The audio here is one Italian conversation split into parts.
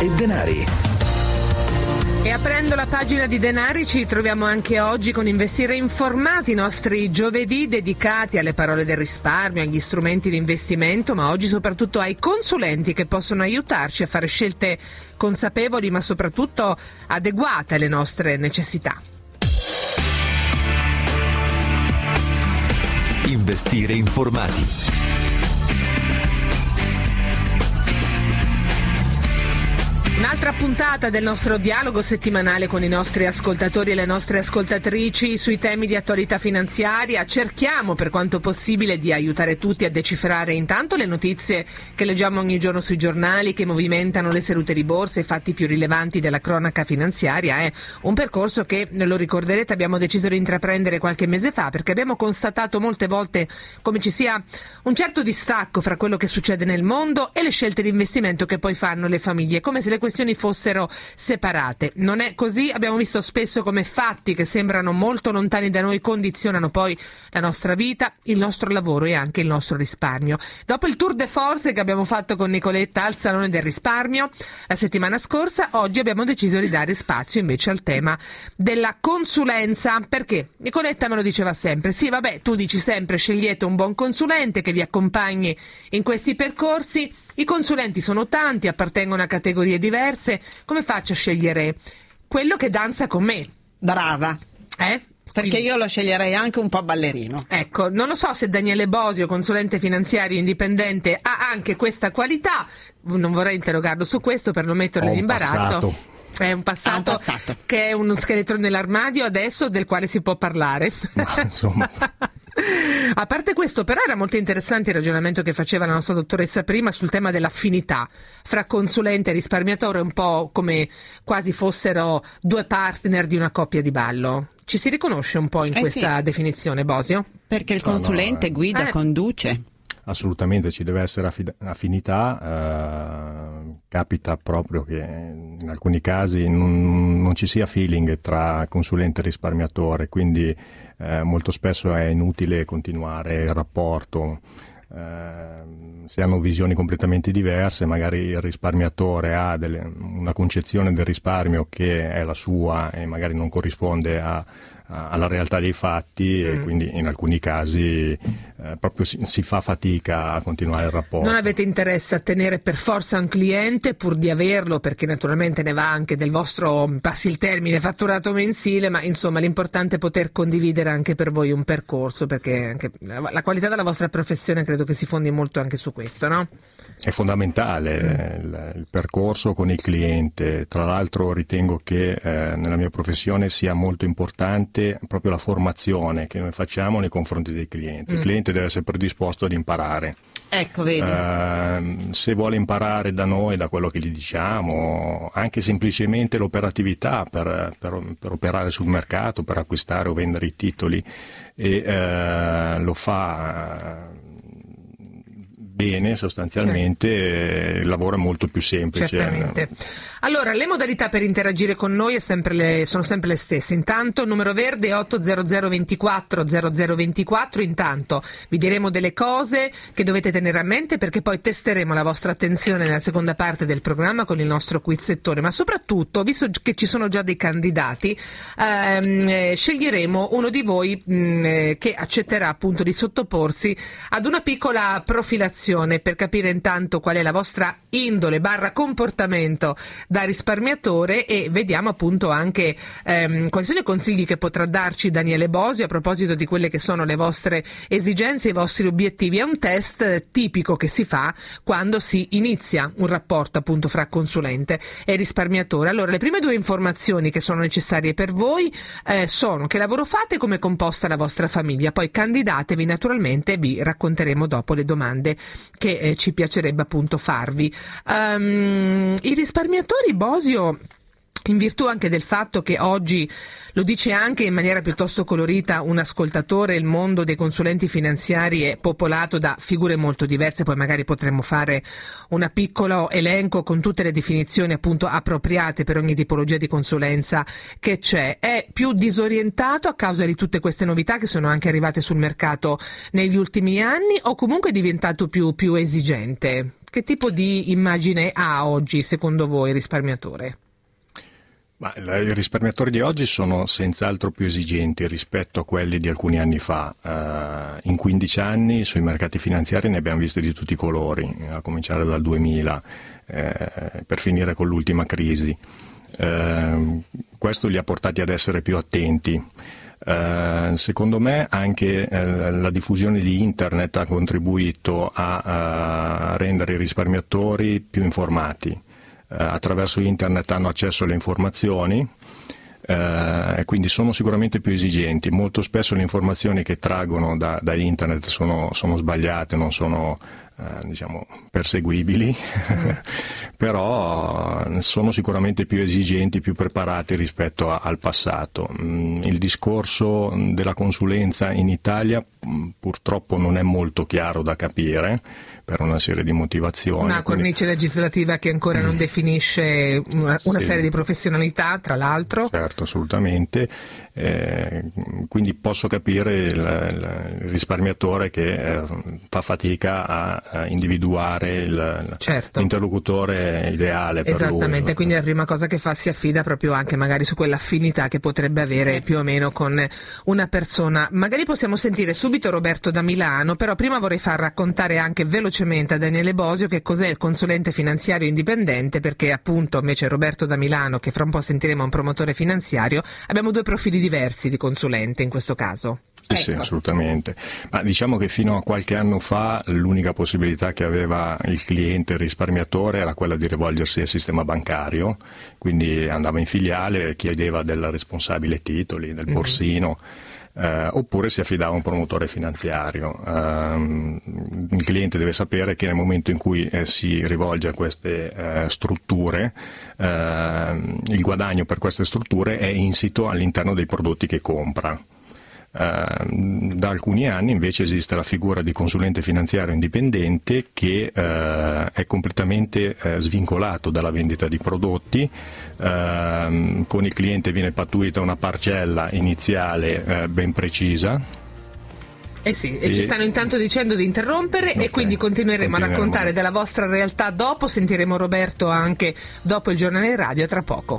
e Denari. E aprendo la pagina di Denari ci troviamo anche oggi con Investire Informati, i nostri giovedì dedicati alle parole del risparmio, agli strumenti di investimento, ma oggi soprattutto ai consulenti che possono aiutarci a fare scelte consapevoli ma soprattutto adeguate alle nostre necessità. Investire Informati. Un'altra puntata del nostro dialogo settimanale con i nostri ascoltatori e le nostre ascoltatrici sui temi di attualità finanziaria. Cerchiamo per quanto possibile di aiutare tutti a decifrare intanto le notizie che leggiamo ogni giorno sui giornali, che movimentano le sedute di borsa, i fatti più rilevanti della cronaca finanziaria. È un percorso che, lo ricorderete, abbiamo deciso di intraprendere qualche mese fa, perché abbiamo constatato molte volte come ci sia un certo distacco fra quello che succede nel mondo e le scelte di investimento che poi fanno le famiglie, come se le questioni fossero separate. Non è così, abbiamo visto spesso come fatti che sembrano molto lontani da noi condizionano poi la nostra vita, il nostro lavoro e anche il nostro risparmio. Dopo il tour de force che abbiamo fatto con Nicoletta al Salone del Risparmio la settimana scorsa, oggi abbiamo deciso di dare spazio invece al tema della consulenza, perché Nicoletta me lo diceva sempre: sì, vabbè, tu dici sempre scegliete un buon consulente che vi accompagni in questi percorsi. I consulenti sono tanti, appartengono a categorie diverse. Come faccio a scegliere quello che danza con me? Brava. Perché io lo sceglierei anche un po' ballerino. Ecco, non lo so se Daniele Bosio, consulente finanziario indipendente, ha anche questa qualità. Non vorrei interrogarlo su questo per non metterlo in imbarazzo. È un passato che è uno scheletro nell'armadio adesso del quale si può parlare. Ma, insomma... A parte questo, però, era molto interessante il ragionamento che faceva la nostra dottoressa prima sul tema dell'affinità fra consulente e risparmiatore, un po' come quasi fossero due partner di una coppia di ballo. Ci si riconosce un po' in questa definizione, Bosio? Perché il consulente guida, conduce. Assolutamente, ci deve essere affinità. Capita proprio che in alcuni casi non ci sia feeling tra consulente e risparmiatore, quindi molto spesso è inutile continuare il rapporto. Se hanno visioni completamente diverse, magari il risparmiatore ha una concezione del risparmio che è la sua e magari non corrisponde alla realtà dei fatti, e quindi in alcuni casi proprio si fa fatica a continuare il rapporto. Non avete interesse a tenere per forza un cliente pur di averlo, perché naturalmente ne va anche del vostro, passi il termine, fatturato mensile, ma insomma l'importante è poter condividere anche per voi un percorso, perché anche la qualità della vostra professione credo che si fondi molto anche su questo, no? È fondamentale il percorso con il cliente. Tra l'altro ritengo che nella mia professione sia molto importante proprio la formazione che noi facciamo nei confronti dei clienti. Il cliente deve essere predisposto ad imparare. Ecco, vedi. Se vuole imparare da noi, da quello che gli diciamo, anche semplicemente l'operatività per operare sul mercato, per acquistare o vendere i titoli, e lo fa bene, sostanzialmente il lavoro è molto più semplice. Certamente. Allora, le modalità per interagire con noi sono sempre le stesse. Intanto il numero verde è 800 24 0024. Intanto vi diremo delle cose che dovete tenere a mente, perché poi testeremo la vostra attenzione nella seconda parte del programma con il nostro quizzettone, ma soprattutto, visto che ci sono già dei candidati, sceglieremo uno di voi che accetterà appunto di sottoporsi ad una piccola profilazione per capire intanto qual è la vostra indole / comportamento da risparmiatore, e vediamo appunto anche quali sono i consigli che potrà darci Daniele Bosio a proposito di quelle che sono le vostre esigenze, i vostri obiettivi. È un test tipico che si fa quando si inizia un rapporto appunto fra consulente e risparmiatore. Allora, le prime due informazioni che sono necessarie per voi sono: che lavoro fate e come è composta la vostra famiglia. Poi candidatevi naturalmente e vi racconteremo dopo le domande che ci piacerebbe appunto farvi. I risparmiatori, Bosio, in virtù anche del fatto che oggi, lo dice anche in maniera piuttosto colorita un ascoltatore, il mondo dei consulenti finanziari è popolato da figure molto diverse, poi magari potremmo fare un piccolo elenco con tutte le definizioni appunto appropriate per ogni tipologia di consulenza che c'è. È più disorientato a causa di tutte queste novità che sono anche arrivate sul mercato negli ultimi anni, o comunque è diventato più esigente? Che tipo di immagine ha oggi, secondo voi, il risparmiatore? I risparmiatori di oggi sono senz'altro più esigenti rispetto a quelli di alcuni anni fa. In 15 anni sui mercati finanziari ne abbiamo visti di tutti i colori, a cominciare dal 2000 per finire con l'ultima crisi. Questo li ha portati ad essere più attenti. Secondo me anche la diffusione di internet ha contribuito a rendere i risparmiatori più informati. Attraverso internet hanno accesso alle informazioni, quindi sono sicuramente più esigenti. Molto spesso le informazioni che traggono da internet sono sbagliate, non sono perseguibili, però sono sicuramente più esigenti, più preparati rispetto al passato. Il discorso della consulenza in Italia purtroppo non è molto chiaro da capire per una serie di motivazioni. Una cornice legislativa che ancora non definisce una serie di professionalità, tra l'altro. Certo, assolutamente. Quindi posso capire il risparmiatore che fa fatica a individuare l'interlocutore ideale per lui. Esattamente, quindi la prima cosa che fa si affida proprio anche magari su quell'affinità che potrebbe avere più o meno con una persona. Magari possiamo sentire subito Roberto da Milano, però prima vorrei far raccontare anche velocemente a Daniele Bosio che cos'è il consulente finanziario indipendente, perché appunto invece Roberto da Milano, che fra un po' sentiremo, è un promotore finanziario. Abbiamo due profili diversi di consulente in questo caso. Sì, assolutamente. Ma diciamo che fino a qualche anno fa l'unica possibilità che aveva il cliente, il risparmiatore, era quella di rivolgersi al sistema bancario, quindi andava in filiale, chiedeva del responsabile titoli, del borsino, oppure si affidava a un promotore finanziario. Il cliente deve sapere che nel momento in cui si rivolge a queste strutture, il guadagno per queste strutture è insito all'interno dei prodotti che compra. Da alcuni anni invece esiste la figura di consulente finanziario indipendente che è completamente svincolato dalla vendita di prodotti. Con il cliente viene pattuita una parcella iniziale ben precisa. Sì, e ci stanno intanto dicendo di interrompere, okay, e quindi continueremo a raccontare della vostra realtà dopo. Sentiremo Roberto anche dopo il giornale radio, tra poco.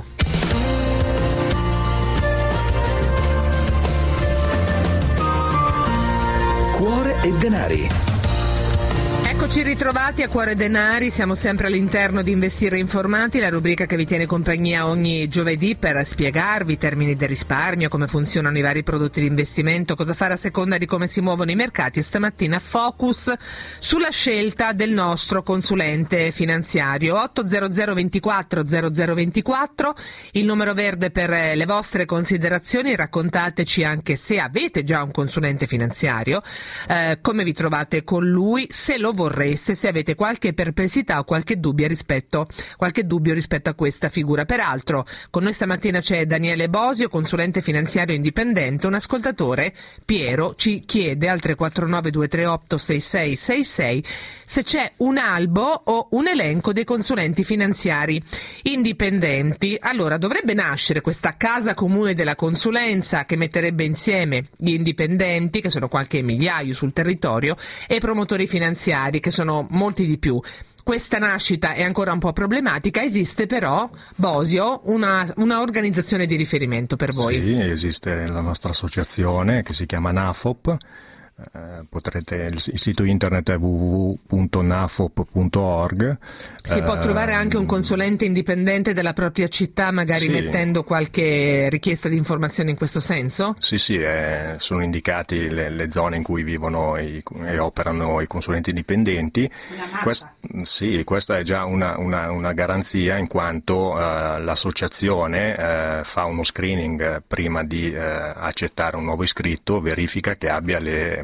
Cuore e denari. Eccoci ritrovati a Cuore Denari, siamo sempre all'interno di Investire Informati, la rubrica che vi tiene compagnia ogni giovedì per spiegarvi i termini del risparmio, come funzionano i vari prodotti di investimento, cosa fare a seconda di come si muovono i mercati, e stamattina focus sulla scelta del nostro consulente finanziario. 800 24 0024, il numero verde per le vostre considerazioni. Raccontateci anche se avete già un consulente finanziario, come vi trovate con lui, se lo vorreste, se avete qualche perplessità o qualche dubbio rispetto a questa figura. Peraltro con noi stamattina c'è Daniele Bosio, consulente finanziario indipendente. Un ascoltatore, Piero, ci chiede al 349 238 6666 se c'è un albo o un elenco dei consulenti finanziari indipendenti. Allora, dovrebbe nascere questa casa comune della consulenza che metterebbe insieme gli indipendenti, che sono qualche migliaio sul territorio, e i promotori finanziari, che sono molti di più. Questa nascita è ancora un po' problematica, esiste però, Bosio, una organizzazione di riferimento per voi? Sì, esiste la nostra associazione che si chiama NAFOP. Il sito internet è www.nafop.org. Si può trovare anche un consulente indipendente della propria città, magari mettendo qualche richiesta di informazione in questo senso? Sì, sono indicati le zone in cui vivono e operano i consulenti indipendenti. Questa è già una garanzia, in quanto l'associazione fa uno screening prima di accettare un nuovo iscritto, verifica che abbia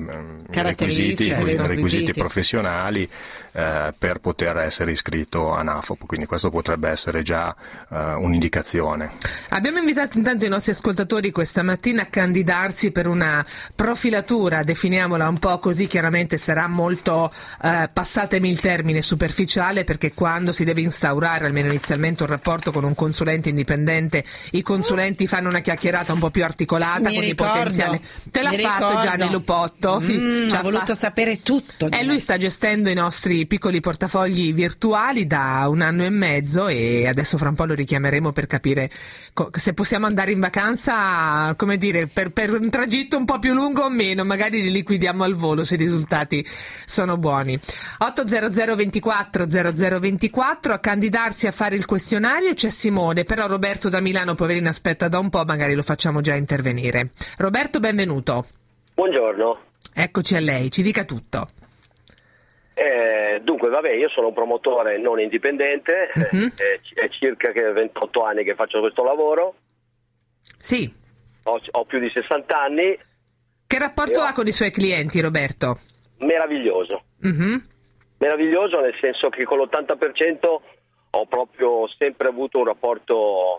i requisiti professionali per poter essere iscritto a NAFOP, quindi questo potrebbe essere già un'indicazione. Abbiamo invitato intanto i nostri ascoltatori questa mattina a candidarsi per una profilatura, definiamola un po' così, chiaramente sarà molto, passatemi il termine, superficiale, perché quando si deve instaurare almeno inizialmente un rapporto con un consulente indipendente, i consulenti fanno una chiacchierata un po' più articolata con i potenziali. Te l'ha fatto Gianni Lupotto? visto? Sì, ha voluto sapere tutto. Lui sta gestendo i nostri piccoli portafogli virtuali da 1 anno e mezzo e adesso fra un po' lo richiameremo per capire se possiamo andare in vacanza, come dire, per un tragitto un po' più lungo o meno, magari li liquidiamo al volo se i risultati sono buoni. 800 24 0024, a candidarsi a fare il questionario c'è Simone, però Roberto da Milano, poverino, aspetta da un po', magari lo facciamo già intervenire. Roberto, benvenuto. Buongiorno. Eccoci a lei, ci dica tutto. Dunque, io sono un promotore non indipendente, è circa 28 anni che faccio questo lavoro. Sì. Ho più di 60 anni. Che rapporto ha con i suoi clienti, Roberto? Meraviglioso. Meraviglioso, nel senso che con l'80% ho proprio sempre avuto un rapporto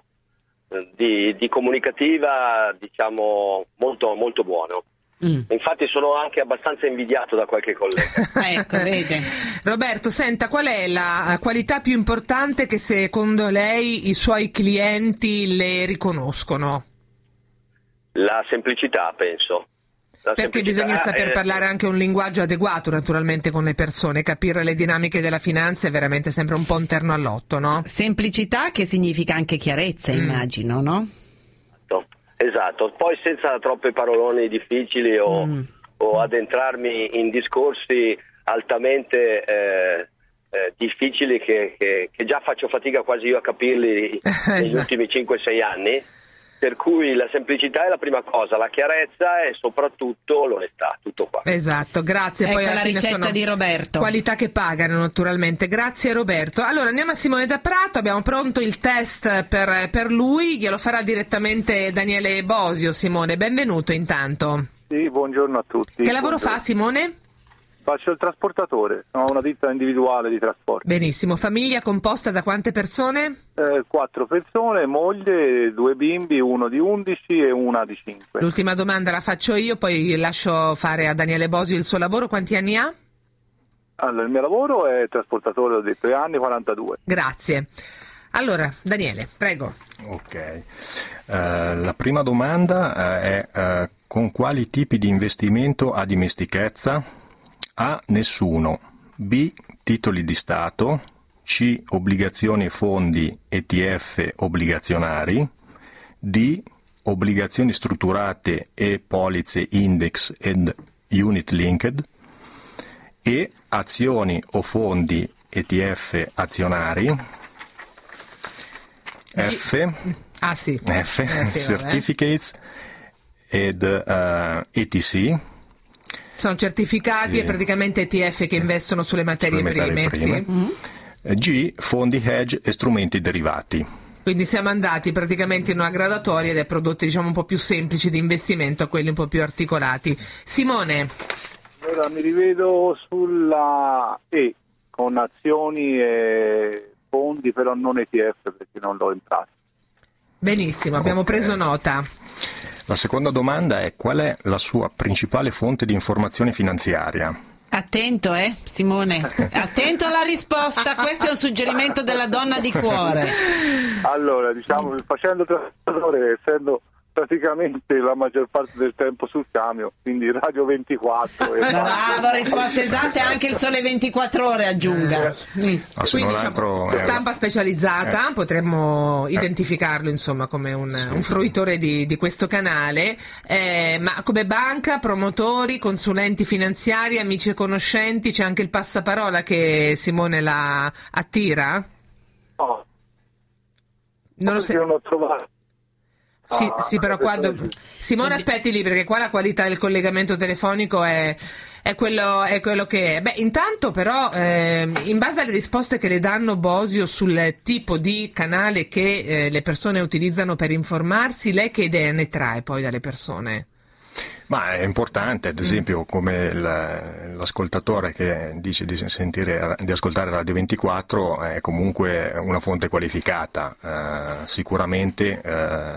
di comunicativa, diciamo, molto, molto buono. Infatti sono anche abbastanza invidiato da qualche collega. Ecco, vede. Roberto, senta, qual è la qualità più importante che secondo lei i suoi clienti le riconoscono? La semplicità, penso. Perché bisogna saper parlare anche un linguaggio adeguato, naturalmente, con le persone. Capire le dinamiche della finanza è veramente sempre un po' un terno all'otto, no? Semplicità, che significa anche chiarezza, immagino, no? Esatto, poi senza troppe paroloni difficili o addentrarmi in discorsi altamente difficili che già faccio fatica quasi io a capirli negli ultimi 5-6 anni. Per cui la semplicità è la prima cosa, la chiarezza e soprattutto l'onestà, tutto qua. Esatto, grazie. Ecco poi alla la fine ricetta sono di Roberto. Qualità che pagano, naturalmente. Grazie Roberto. Allora andiamo a Simone da Prato, abbiamo pronto il test per lui, glielo farà direttamente Daniele Bosio. Simone, benvenuto intanto. Sì, buongiorno a tutti. Che lavoro fa Simone? Faccio il trasportatore, ho una ditta individuale di trasporto. Benissimo, famiglia composta da quante persone? 4 persone, moglie, 2 bimbi, uno di 11 e una di 5. L'ultima domanda la faccio io, poi lascio fare a Daniele Bosio il suo lavoro. Quanti anni ha? Allora, il mio lavoro è trasportatore, ho detto, anni 42. Grazie. Allora, Daniele, prego. Ok. La prima domanda è con quali tipi di investimento ha dimestichezza? A. Nessuno. B. Titoli di Stato. C. Obbligazioni e fondi ETF obbligazionari. D. Obbligazioni strutturate e polizze index ed unit linked. E. Azioni o fondi ETF azionari. F. Certificates ed ETC. Sono certificati e praticamente ETF che investono sulle materie prime. Sì. G. Fondi hedge e strumenti derivati. Quindi siamo andati praticamente in una gradatoria dai prodotti, diciamo, un po' più semplici di investimento a quelli un po' più articolati. Simone. Allora mi rivedo sulla E, con azioni e fondi, però non ETF perché non l'ho in pratica. Benissimo, abbiamo preso nota. La seconda domanda è: qual è la sua principale fonte di informazione finanziaria? Attento, Simone. Attento alla risposta, questo è un suggerimento della donna di cuore. Allora, diciamo, facendo trasportatore, essendo praticamente la maggior parte del tempo sul camion, quindi Radio 24. Bravo, risposte esatte, anche il Sole 24 Ore aggiunga. Quindi diciamo, stampa specializzata, potremmo identificarlo insomma come un fruitore di questo canale, ma come banca, promotori, consulenti finanziari, amici e conoscenti, c'è anche il passaparola che Simone la attira? No, non ho trovato. Sì, però qua Simone aspetti lì perché qua la qualità del collegamento telefonico è quello che è. Beh, intanto però in base alle risposte che le danno Bosio sul tipo di canale che le persone utilizzano per informarsi, lei che idea ne trae poi dalle persone? Ma è importante, ad esempio, come l'ascoltatore che dice di ascoltare Radio 24 è comunque una fonte qualificata, sicuramente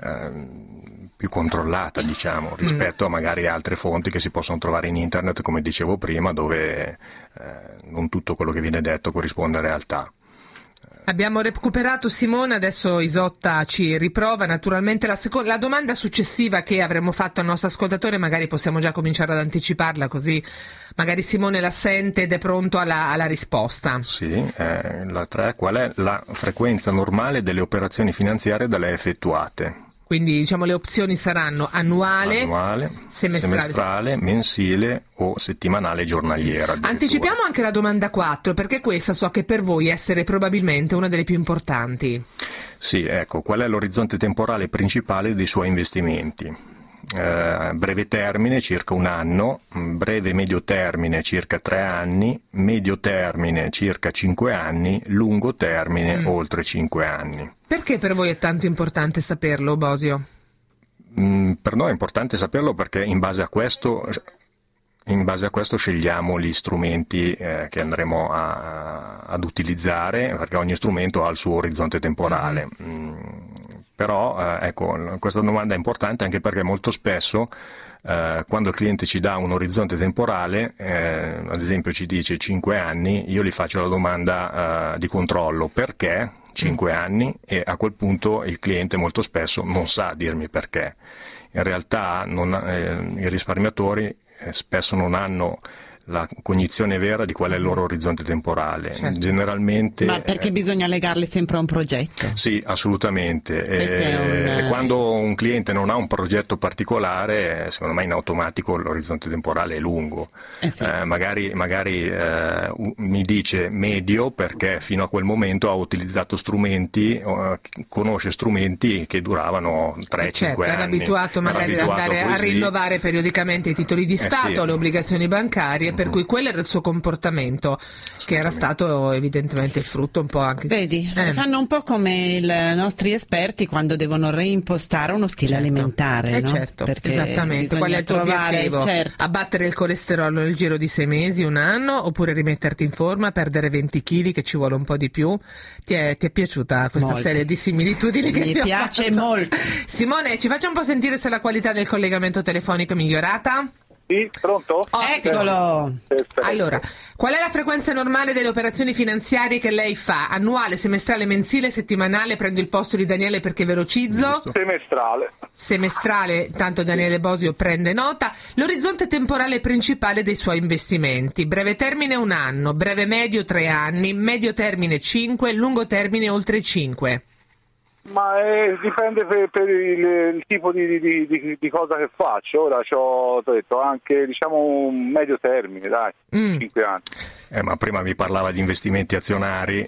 più controllata, diciamo, rispetto a magari altre fonti che si possono trovare in internet, come dicevo prima, dove non tutto quello che viene detto corrisponde a realtà. Abbiamo recuperato Simone, adesso Isotta ci riprova. Naturalmente la domanda successiva che avremmo fatto al nostro ascoltatore, magari possiamo già cominciare ad anticiparla, così magari Simone la sente ed è pronto alla risposta. Sì, la 3, qual è la frequenza normale delle operazioni finanziarie da lei effettuate? Quindi diciamo le opzioni saranno annuale, semestrale, mensile o settimanale giornaliera. Anticipiamo anche la domanda 4, perché questa so che per voi essere probabilmente una delle più importanti. Sì, ecco, qual è l'orizzonte temporale principale dei suoi investimenti? Breve termine circa 1 anno, breve medio termine circa 3 anni, medio termine circa 5 anni, lungo termine oltre 5 anni. Perché per voi è tanto importante saperlo, Bosio? Per noi è importante saperlo perché in base a questo scegliamo gli strumenti che andremo ad utilizzare, perché ogni strumento ha il suo orizzonte temporale. Però ecco, questa domanda è importante anche perché molto spesso quando il cliente ci dà un orizzonte temporale, ad esempio ci dice 5 anni, io gli faccio la domanda di controllo: perché 5 anni? E a quel punto il cliente molto spesso non sa dirmi perché. In realtà i risparmiatori spesso non hanno la cognizione vera di qual è il loro orizzonte temporale. Certo. Generalmente. Ma perché bisogna legarli sempre a un progetto? Sì, assolutamente. Quando un cliente non ha un progetto particolare, secondo me in automatico l'orizzonte temporale è lungo. Sì. Magari mi dice medio perché fino a quel momento ha utilizzato strumenti, conosce strumenti che duravano 3-5 anni. Era abituato magari ad andare a rinnovare periodicamente i titoli di Stato, sì, le obbligazioni bancarie, per cui quello era il suo comportamento, che era stato evidentemente il frutto un po' anche. Vedi, fanno un po' come i nostri esperti quando devono reimpostare uno stile alimentare, no? Certo, perché esattamente. Qual è il tuo obiettivo? Certo. Abbattere il colesterolo nel giro di 6 mesi, 1 anno, oppure rimetterti in forma, perdere 20 kg, che ci vuole un po' di più? Ti è piaciuta questa Molto. serie di similitudini che Mi piace fatto? molto. Simone, ci faccia un po' sentire se la qualità del collegamento telefonico è migliorata? Sì, pronto? Eccolo! Perfetto. Allora, qual è la frequenza normale delle operazioni finanziarie che lei fa? Annuale, semestrale, mensile, settimanale? Prendo il posto di Daniele perché velocizzo. Semestrale. Semestrale, tanto Daniele Bosio prende nota. L'orizzonte temporale principale dei suoi investimenti: breve termine 1 anno, breve medio 3 anni, medio termine 5, lungo termine oltre 5. Ma dipende per il tipo di cosa che faccio. Ora ho detto anche un medio termine, dai, 5 anni. Ma prima mi parlava di investimenti azionari.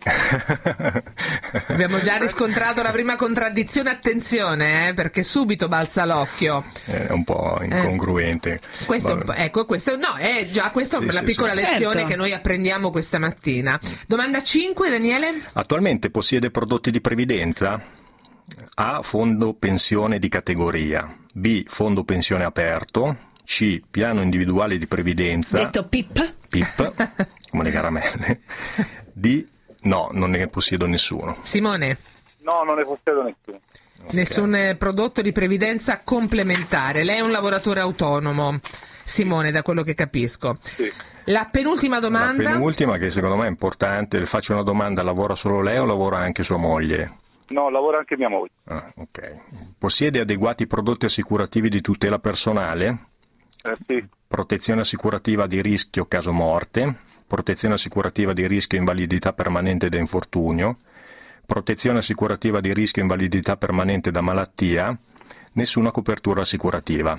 Abbiamo già riscontrato la prima contraddizione, attenzione, perché subito balza l'occhio. È un po' incongruente. Questo è già questa Sì, la sì, piccola sì. lezione Certo. che noi apprendiamo questa mattina. Domanda 5, Daniele? Attualmente possiede prodotti di previdenza? A. Fondo pensione di categoria. B. Fondo pensione aperto. C. Piano individuale di previdenza. Detto PIP? PIP, come le caramelle. D. No, non ne possiedo nessuno. Simone? No, non ne possiedo nessuno. Nessun prodotto di previdenza complementare. Lei è un lavoratore autonomo, Simone, da quello che capisco. Sì. La penultima domanda. La penultima, che secondo me è importante, le faccio una domanda: lavora solo lei o lavora anche sua moglie? No, lavora anche mia moglie. Ok. Possiede adeguati prodotti assicurativi di tutela personale? Sì. Protezione assicurativa di rischio caso morte, protezione assicurativa di rischio invalidità permanente da infortunio, protezione assicurativa di rischio invalidità permanente da malattia, nessuna copertura assicurativa.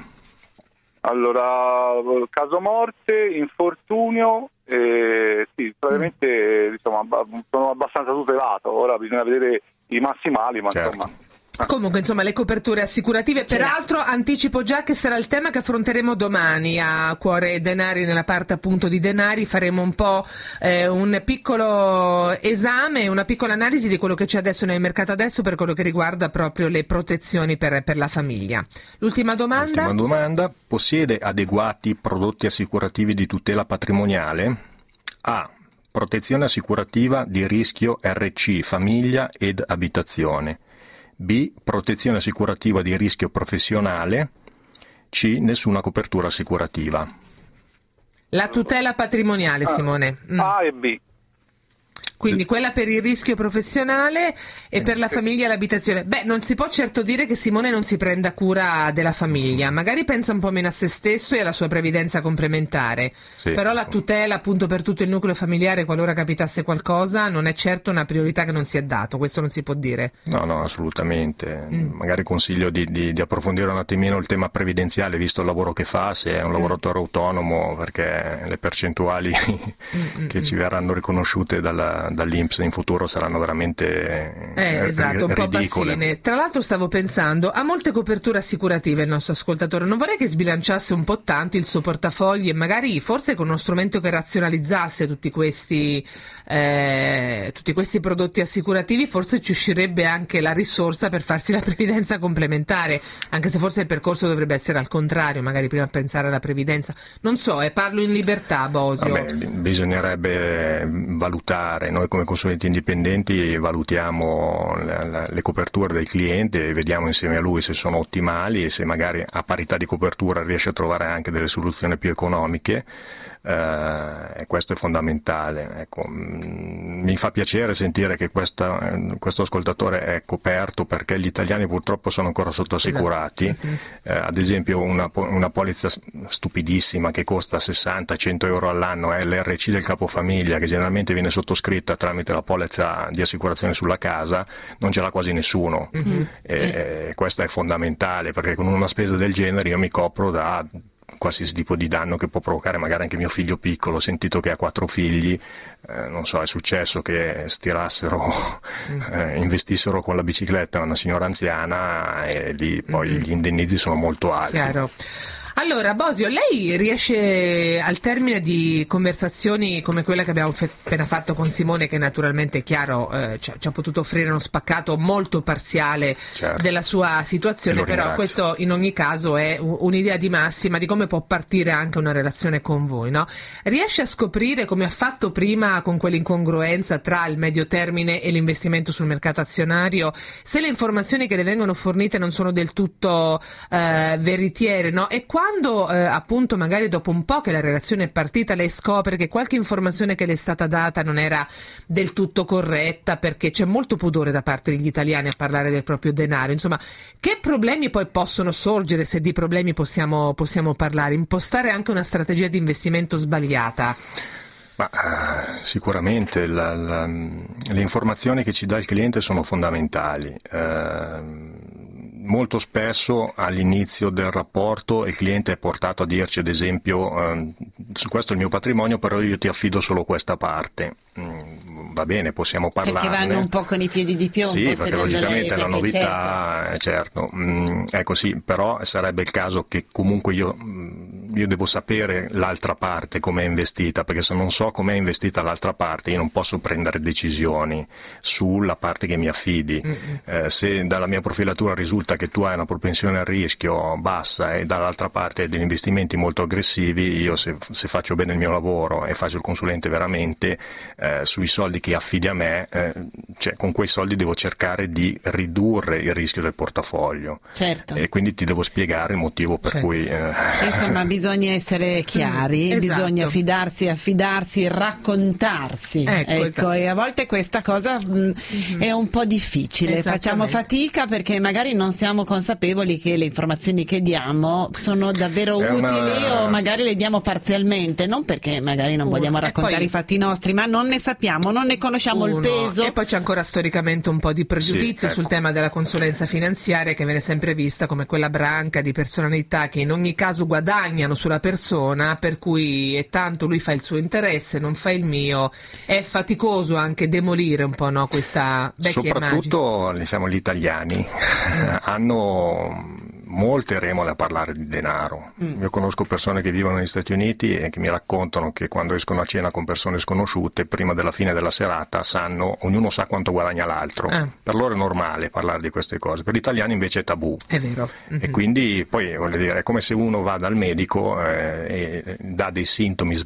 Allora, caso morte, infortunio, sì, probabilmente sono abbastanza tutelato. Ora bisogna vedere i massimali, ma Certo. insomma. Comunque, le coperture assicurative. Peraltro, anticipo già che sarà il tema che affronteremo domani a Cuore e Denari, nella parte appunto di denari. Faremo un po' un piccolo esame, una piccola analisi di quello che c'è adesso nel mercato adesso per quello che riguarda proprio le protezioni per la famiglia. L'ultima domanda? Ultima domanda: possiede adeguati prodotti assicurativi di tutela patrimoniale? A. Protezione assicurativa di rischio RC, famiglia ed abitazione. B. Protezione assicurativa di rischio professionale. C. Nessuna copertura assicurativa. La tutela patrimoniale, Simone. A e B. Quindi quella per il rischio professionale e per la famiglia e l'abitazione. Beh, non si può certo dire che Simone non si prenda cura della famiglia, magari pensa un po' meno a se stesso e alla sua previdenza complementare, però la tutela appunto per tutto il nucleo familiare qualora capitasse qualcosa non è certo una priorità che non si è dato, questo non si può dire. No, assolutamente. Magari consiglio di approfondire un attimino il tema previdenziale, visto il lavoro che fa, se è un lavoratore autonomo, perché le percentuali che ci verranno riconosciute dall'INPS in futuro saranno veramente esatto, un po' ridicole. bassine. Tra l'altro stavo pensando, ha molte coperture assicurative il nostro ascoltatore, non vorrei che sbilanciasse un po' tanto il suo portafogli e magari forse con uno strumento che razionalizzasse tutti questi prodotti assicurativi forse ci uscirebbe anche la risorsa per farsi la previdenza complementare, anche se forse il percorso dovrebbe essere al contrario, magari prima pensare alla previdenza. Non so, parlo in libertà, Bosio. Bisognerebbe valutare, noi come consulenti indipendenti valutiamo le coperture del cliente e vediamo insieme a lui se sono ottimali e se magari a parità di copertura riesce a trovare anche delle soluzioni più economiche. E questo è fondamentale. Ecco, mi fa piacere sentire che questo ascoltatore è coperto, perché gli italiani purtroppo sono ancora sottoassicurati. Ad esempio una polizza stupidissima che costa 60-100 euro all'anno è l'RC del capofamiglia, che generalmente viene sottoscritta tramite la polizza di assicurazione sulla casa, non ce l'ha quasi nessuno. E questo è fondamentale, perché con una spesa del genere io mi copro da qualsiasi tipo di danno che può provocare magari anche mio figlio piccolo. Ho sentito che ha 4 figli, non so, è successo che investissero con la bicicletta una signora anziana e lì poi gli indennizzi sono molto alti. Chiaro. Allora, Bosio, lei riesce al termine di conversazioni come quella che abbiamo appena fatto con Simone, che naturalmente è chiaro ci ha potuto offrire uno spaccato molto parziale della sua situazione, però questo in ogni caso è un'idea di massima di come può partire anche una relazione con voi, no? Riesce a scoprire, come ha fatto prima con quell'incongruenza tra il medio termine e l'investimento sul mercato azionario, se le informazioni che le vengono fornite non sono del tutto veritiere, no? E quando appunto magari dopo un po' che la relazione è partita lei scopre che qualche informazione che le è stata data non era del tutto corretta, perché c'è molto pudore da parte degli italiani a parlare del proprio denaro, insomma, che problemi poi possono sorgere, se di problemi possiamo parlare? Impostare anche una strategia di investimento sbagliata? Ma sicuramente le informazioni che ci dà il cliente sono fondamentali. Molto spesso all'inizio del rapporto il cliente è portato a dirci, ad esempio, su questo è il mio patrimonio, però io ti affido solo questa parte. Va bene, possiamo parlarne. Perché vanno un po' con i piedi di piombo. Sì, perché logicamente è la novità, certo. Ecco, sì, però sarebbe il caso che comunque io devo sapere l'altra parte come è investita, perché se non so come è investita l'altra parte io non posso prendere decisioni sulla parte che mi affidi. Se dalla mia profilatura risulta che tu hai una propensione al rischio bassa e dall'altra parte degli investimenti molto aggressivi, io se faccio bene il mio lavoro e faccio il consulente veramente, sui soldi che affidi a me, con quei soldi devo cercare di ridurre il rischio del portafoglio. Certo. E quindi ti devo spiegare il motivo per cui... Insomma, bisogna essere chiari, bisogna affidarsi, raccontarsi. Ecco, e a volte questa cosa è un po' difficile, facciamo fatica perché magari non siamo consapevoli che le informazioni che diamo sono davvero utili o magari le diamo parzialmente, non perché magari non vogliamo raccontare i fatti nostri, ma non ne sappiamo, non ne conosciamo il peso. E poi c'è ancora storicamente un po' di pregiudizio sul tema della consulenza finanziaria, che viene sempre vista come quella branca di personalità che in ogni caso guadagnano sulla persona, per cui è tanto lui fa il suo interesse, non fa il mio. È faticoso anche demolire un po', no, questa vecchia immagine. Soprattutto gli italiani hanno molte remore a parlare di denaro. Io conosco persone che vivono negli Stati Uniti e che mi raccontano che quando escono a cena con persone sconosciute, prima della fine della serata ognuno sa quanto guadagna l'altro. Per loro è normale parlare di queste cose, per gli italiani invece è tabù. È vero. E quindi poi voglio dire, è come se uno va dal medico e dà dei sintomi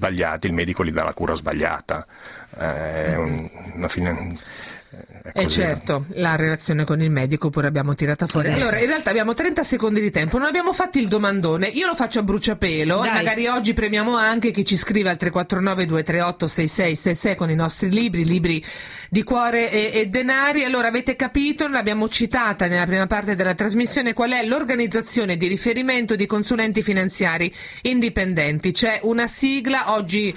certo, la relazione con il medico pure abbiamo tirata fuori. Allora, in realtà abbiamo 30 secondi di tempo, non abbiamo fatto il domandone, io lo faccio a bruciapelo. Dai. E magari oggi premiamo anche chi ci scrive al 349 238 6666 con i nostri libri di cuore e denari. Allora, avete capito, l'abbiamo citata nella prima parte della trasmissione, qual è l'organizzazione di riferimento di consulenti finanziari indipendenti. C'è una sigla, oggi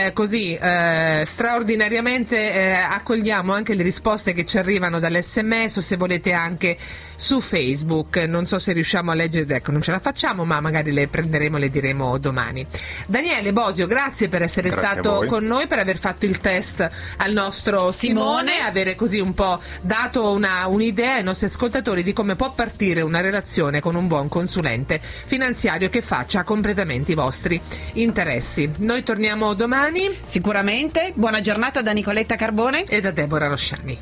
straordinariamente accogliamo anche le risposte che ci arrivano dall'SMS, o se volete anche su Facebook. Non so se riusciamo a leggere, ecco, non ce la facciamo, ma magari le prenderemo e le diremo domani. Daniele Bosio, grazie per essere stato con noi, per aver fatto il test al nostro Simone, avere così un po' dato un'idea ai nostri ascoltatori di come può partire una relazione con un buon consulente finanziario che faccia completamente i vostri interessi. Noi torniamo domani. Sicuramente. Buona giornata da Nicoletta Carbone e da Deborah Rosciani.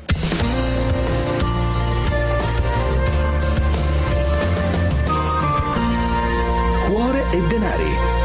Cuore e denari.